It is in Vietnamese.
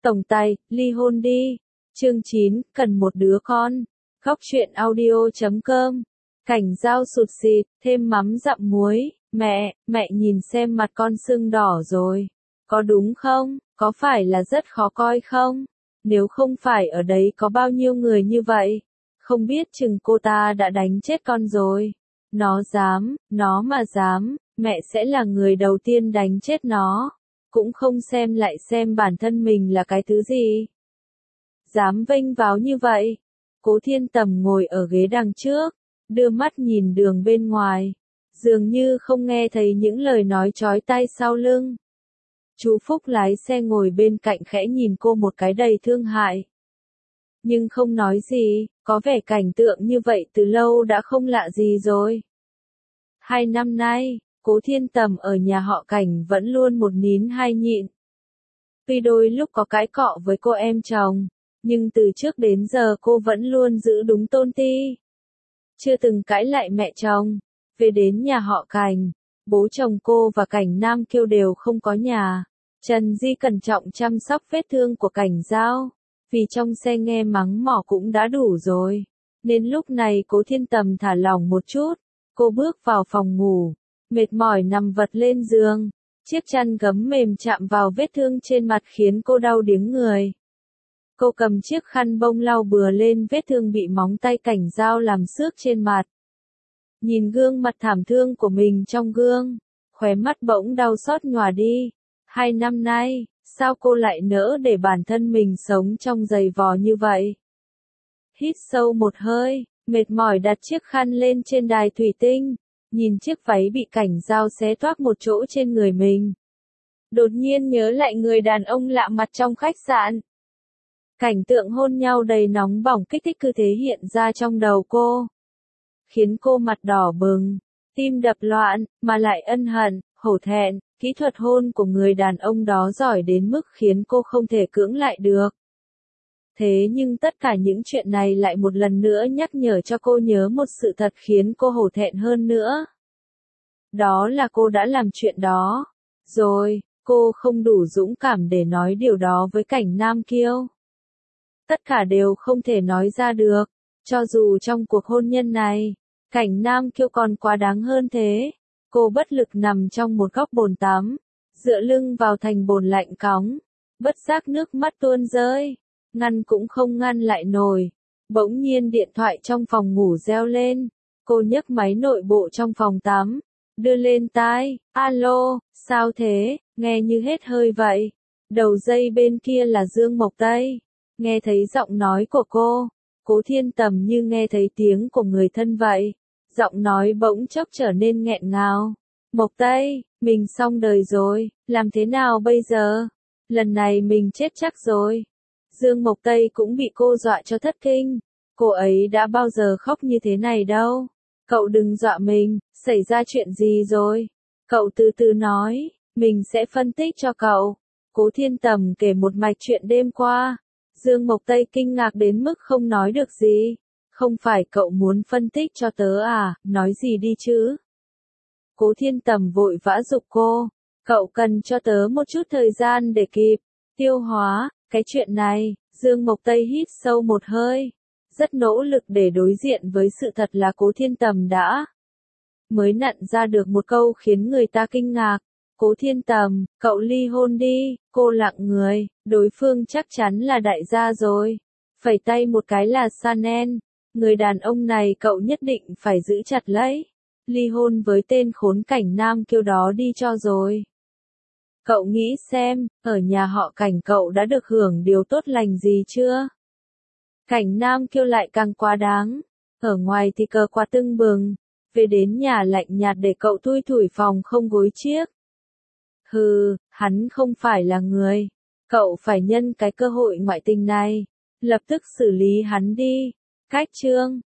Tổng tài, ly hôn đi. Chương 9, cần một đứa con. Góc truyện audio.com. Cảnh Dao sụt sịt, thêm mắm dặm muối. Mẹ nhìn xem mặt con sưng đỏ rồi. Có đúng không? Có phải là rất khó coi không? Nếu không phải ở đấy có bao nhiêu người như vậy? Không biết chừng cô ta đã đánh chết con rồi. Nó mà dám, mẹ sẽ là người đầu tiên đánh chết nó. Cũng không xem lại xem bản thân mình là cái thứ gì. Dám vênh váo như vậy. Cố Thiên Tầm ngồi ở ghế đằng trước, đưa mắt nhìn đường bên ngoài. Dường như không nghe thấy những lời nói chói tai sau lưng. Chú Phúc lái xe ngồi bên cạnh khẽ nhìn cô một cái đầy thương hại. Nhưng không nói gì, có vẻ cảnh tượng như vậy từ lâu đã không lạ gì rồi. 2 năm nay, Cố Thiên Tầm ở nhà họ Cảnh vẫn luôn một nín hai nhịn. Tuy đôi lúc có cãi cọ với cô em chồng, nhưng từ trước đến giờ cô vẫn luôn giữ đúng tôn ti. Chưa từng cãi lại mẹ chồng. Về đến nhà họ Cảnh, bố chồng cô và Cảnh Nam Kiêu đều không có nhà. Trần Di cẩn trọng chăm sóc vết thương của Cảnh Dao. Vì trong xe nghe mắng mỏ cũng đã đủ rồi. Nên lúc này Cố Thiên Tầm thả lỏng một chút. Cô bước vào phòng ngủ, mệt mỏi nằm vật lên giường. Chiếc chăn gấm mềm chạm vào vết thương trên mặt khiến cô đau điếng người. Cô cầm chiếc khăn bông lau bừa lên vết thương bị móng tay Cảnh Dao làm xước trên mặt. Nhìn gương mặt thảm thương của mình trong gương, khóe mắt bỗng đau xót nhòa đi. 2 năm nay, sao cô lại nỡ để bản thân mình sống trong giày vò như vậy? Hít sâu một hơi, mệt mỏi đặt chiếc khăn lên trên đài thủy tinh, nhìn chiếc váy bị Cảnh Dao xé toác một chỗ trên người mình. Đột nhiên nhớ lại người đàn ông lạ mặt trong khách sạn. Cảnh tượng hôn nhau đầy nóng bỏng kích thích cứ thế hiện ra trong đầu cô. Khiến cô mặt đỏ bừng, tim đập loạn, mà lại ân hận, hổ thẹn. Kỹ thuật hôn của người đàn ông đó giỏi đến mức khiến cô không thể cưỡng lại được. Thế nhưng tất cả những chuyện này lại một lần nữa nhắc nhở cho cô nhớ một sự thật khiến cô hổ thẹn hơn nữa. Đó là cô đã làm chuyện đó. Rồi, cô không đủ dũng cảm để nói điều đó với Cảnh Nam Kiêu. Tất cả đều không thể nói ra được. Cho dù trong cuộc hôn nhân này, Cảnh Nam Kiêu còn quá đáng hơn thế. Cô bất lực nằm trong một góc bồn tắm, dựa lưng vào thành bồn lạnh cóng, bất giác nước mắt tuôn rơi, ngăn cũng không ngăn lại nổi. Bỗng nhiên điện thoại trong phòng ngủ reo lên, cô nhấc máy nội bộ trong phòng tắm, đưa lên tai, alo, sao thế, nghe như hết hơi vậy. Đầu dây bên kia là Dương Mộc Tây, nghe thấy giọng nói của cô, Cố Thiên Tầm như nghe thấy tiếng của người thân vậy. Giọng nói bỗng chốc trở nên nghẹn ngào. Mộc Tây, mình xong đời rồi, làm thế nào bây giờ? Lần này mình chết chắc rồi. Dương Mộc Tây cũng bị cô dọa cho thất kinh. Cô ấy đã bao giờ khóc như thế này đâu. Cậu đừng dọa mình, xảy ra chuyện gì rồi? Cậu từ từ nói, mình sẽ phân tích cho cậu. Cố Thiên Tầm kể một mạch chuyện đêm qua. Dương Mộc Tây kinh ngạc đến mức không nói được gì. Không phải cậu muốn phân tích cho tớ à, nói gì đi chứ? Cố Thiên Tầm vội vã giục cô, cậu cần cho tớ một chút thời gian để kịp tiêu hóa cái chuyện này. Dương Mộc Tây hít sâu một hơi, rất nỗ lực để đối diện với sự thật là Cố Thiên Tầm đã mới nặn ra được một câu khiến người ta kinh ngạc. Cố Thiên Tầm, cậu ly hôn đi. Cô lặng người, đối phương chắc chắn là đại gia rồi. Phẩy tay một cái là Chanel. Người đàn ông này cậu nhất định phải giữ chặt lấy. Ly hôn với tên khốn Cảnh Nam Kiêu đó đi cho rồi. Cậu nghĩ xem, ở nhà họ Cảnh cậu đã được hưởng điều tốt lành gì chưa? Cảnh Nam Kiêu lại càng quá đáng. Ở ngoài thì cờ quạt tưng bừng. Về đến nhà lạnh nhạt để cậu thui thủi phòng không gối chiếc. Hừ, hắn không phải là người. Cậu phải nhân cái cơ hội ngoại tình này. Lập tức xử lý hắn đi. Cách chương